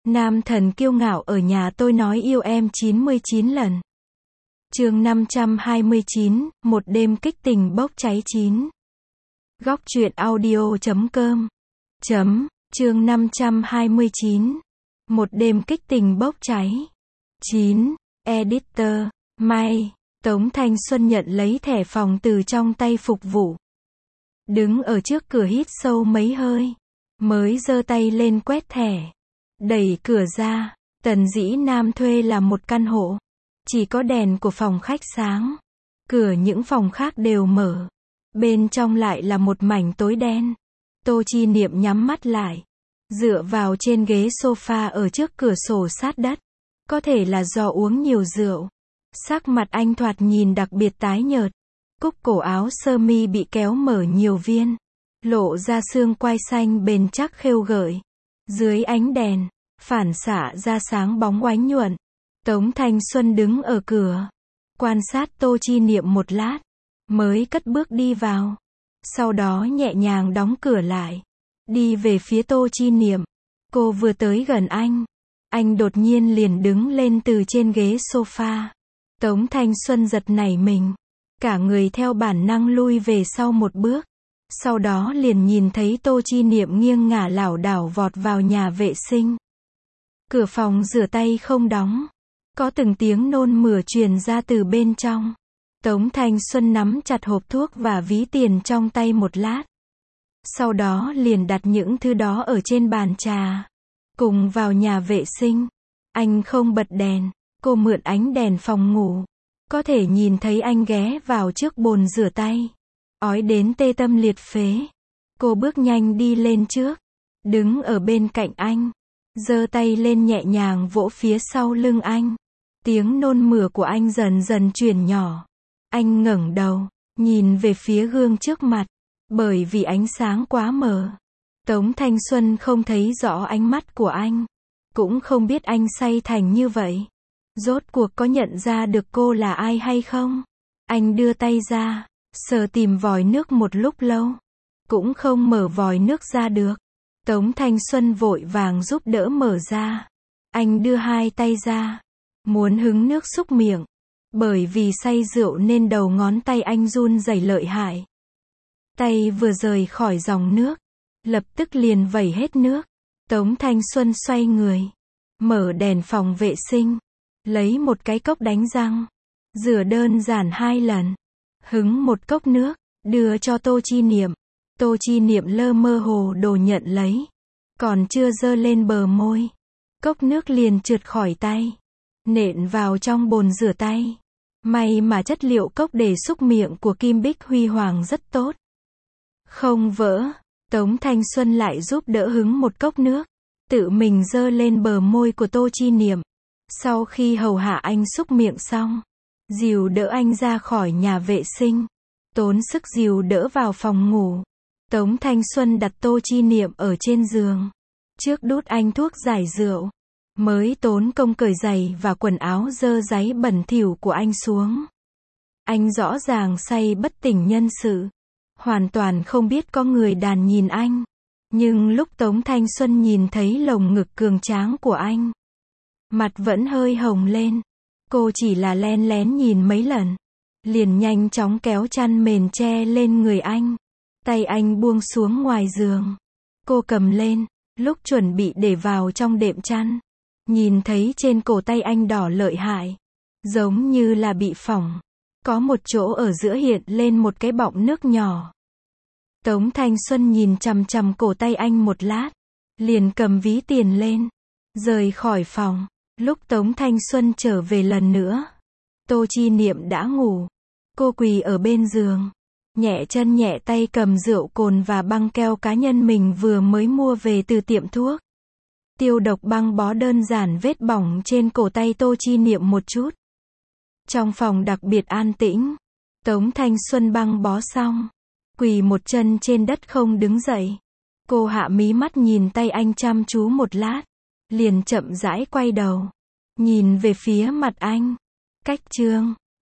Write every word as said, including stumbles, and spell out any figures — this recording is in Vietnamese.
Nam thần kiêu ngạo ở nhà tôi nói yêu em chín mươi chín lần. Chương năm trăm hai mươi chín, một đêm kích tình bốc cháy chín. Góc truyện audio chấm com. Chấm, chương năm trăm hai mươi chín. Một đêm kích tình bốc cháy. chín. Editor, May. Tống Thanh Xuân nhận lấy thẻ phòng từ trong tay phục vụ. Đứng ở trước cửa hít sâu mấy hơi. Mới giơ tay lên quét thẻ. Đẩy cửa ra. Tần Dĩ Nam thuê là một căn hộ. Chỉ có đèn của phòng khách sáng. Cửa những phòng khác đều mở. Bên trong lại là một mảnh tối đen. Tô Chi Niệm nhắm mắt lại. Dựa vào trên ghế sofa ở trước cửa sổ sát đất. Có thể là do uống nhiều rượu. Sắc mặt anh thoạt nhìn đặc biệt tái nhợt. Cúc cổ áo sơ mi bị kéo mở nhiều viên. Lộ ra xương quai xanh bền chắc khêu gợi. Dưới ánh đèn, phản xạ ra sáng bóng oánh nhuận. Tống Thanh Xuân đứng ở cửa. Quan sát Tô Chi Niệm một lát. Mới cất bước đi vào. Sau đó nhẹ nhàng đóng cửa lại. Đi về phía Tô Chi Niệm. Cô vừa tới gần anh. Anh đột nhiên liền đứng lên từ trên ghế sofa. Tống Thanh Xuân giật nảy mình. Cả người theo bản năng lui về sau một bước. Sau đó liền nhìn thấy Tô Chi Niệm nghiêng ngả lảo đảo vọt vào nhà vệ sinh. Cửa phòng rửa tay không đóng. Có từng tiếng nôn mửa truyền ra từ bên trong. Tống Thanh Xuân nắm chặt hộp thuốc và ví tiền trong tay một lát. Sau đó liền đặt những thứ đó ở trên bàn trà. Cùng vào nhà vệ sinh. Anh không bật đèn. Cô mượn ánh đèn phòng ngủ. Có thể nhìn thấy anh ghé vào trước bồn rửa tay. Ói đến tê tâm liệt phế. Cô bước nhanh đi lên trước. Đứng ở bên cạnh anh. Giơ tay lên nhẹ nhàng vỗ phía sau lưng anh. Tiếng nôn mửa của anh dần dần chuyển nhỏ. Anh ngẩng đầu, nhìn về phía gương trước mặt. Bởi vì ánh sáng quá mờ. Tống Thanh Xuân không thấy rõ ánh mắt của anh. Cũng không biết anh say thành như vậy. Rốt cuộc có nhận ra được cô là ai hay không? Anh đưa tay ra, sờ tìm vòi nước một lúc lâu. Cũng không mở vòi nước ra được. Tống Thanh Xuân vội vàng giúp đỡ mở ra. Anh đưa hai tay ra. Muốn hứng nước xúc miệng. Bởi vì say rượu nên đầu ngón tay anh run rẩy lợi hại. Tay vừa rời khỏi dòng nước. Lập tức liền vẩy hết nước. Tống Thanh Xuân xoay người. Mở đèn phòng vệ sinh. Lấy một cái cốc đánh răng. Rửa đơn giản hai lần. Hứng một cốc nước. Đưa cho Tô Chi Niệm. Tô Chi Niệm lơ mơ hồ đồ nhận lấy. Còn chưa dơ lên bờ môi. Cốc nước liền trượt khỏi tay. Nện vào trong bồn rửa tay. May mà chất liệu cốc để xúc miệng của Kim Bích Huy Hoàng rất tốt. Không vỡ. Tống Thanh Xuân lại giúp đỡ hứng một cốc nước. Tự mình dơ lên bờ môi của Tô Chi Niệm. Sau khi hầu hạ anh xúc miệng xong. Dìu đỡ anh ra khỏi nhà vệ sinh. Tốn sức dìu đỡ vào phòng ngủ. Tống Thanh Xuân đặt Tô Chi Niệm ở trên giường. Trước đút anh thuốc giải rượu. Mới tốn công cởi giày và quần áo dơ dáy bẩn thỉu của anh xuống. Anh rõ ràng say bất tỉnh nhân sự. Hoàn toàn không biết có người đàn nhìn anh. Nhưng lúc Tống Thanh Xuân nhìn thấy lồng ngực cường tráng của anh. Mặt vẫn hơi hồng lên. Cô chỉ là len lén nhìn mấy lần. Liền nhanh chóng kéo chăn mền che lên người anh. Tay anh buông xuống ngoài giường. Cô cầm lên. Lúc chuẩn bị để vào trong đệm chăn. Nhìn thấy trên cổ tay anh đỏ lợi hại. Giống như là bị phỏng. Có một chỗ ở giữa hiện lên một cái bọng nước nhỏ. Tống Thanh Xuân nhìn chằm chằm cổ tay anh một lát. Liền cầm ví tiền lên. Rời khỏi phòng. Lúc Tống Thanh Xuân trở về lần nữa. Tô Chi Niệm đã ngủ. Cô quỳ ở bên giường. Nhẹ chân nhẹ tay cầm rượu cồn và băng keo cá nhân mình vừa mới mua về từ tiệm thuốc. Tiêu độc băng bó đơn giản vết bỏng trên cổ tay Tô Chi Niệm một chút. Trong phòng đặc biệt an tĩnh. Tống Thanh Xuân băng bó xong. Quỳ một chân trên đất không đứng dậy. Cô hạ mí mắt nhìn tay anh chăm chú một lát. Liền chậm rãi quay đầu. Nhìn về phía mặt anh. Cách chương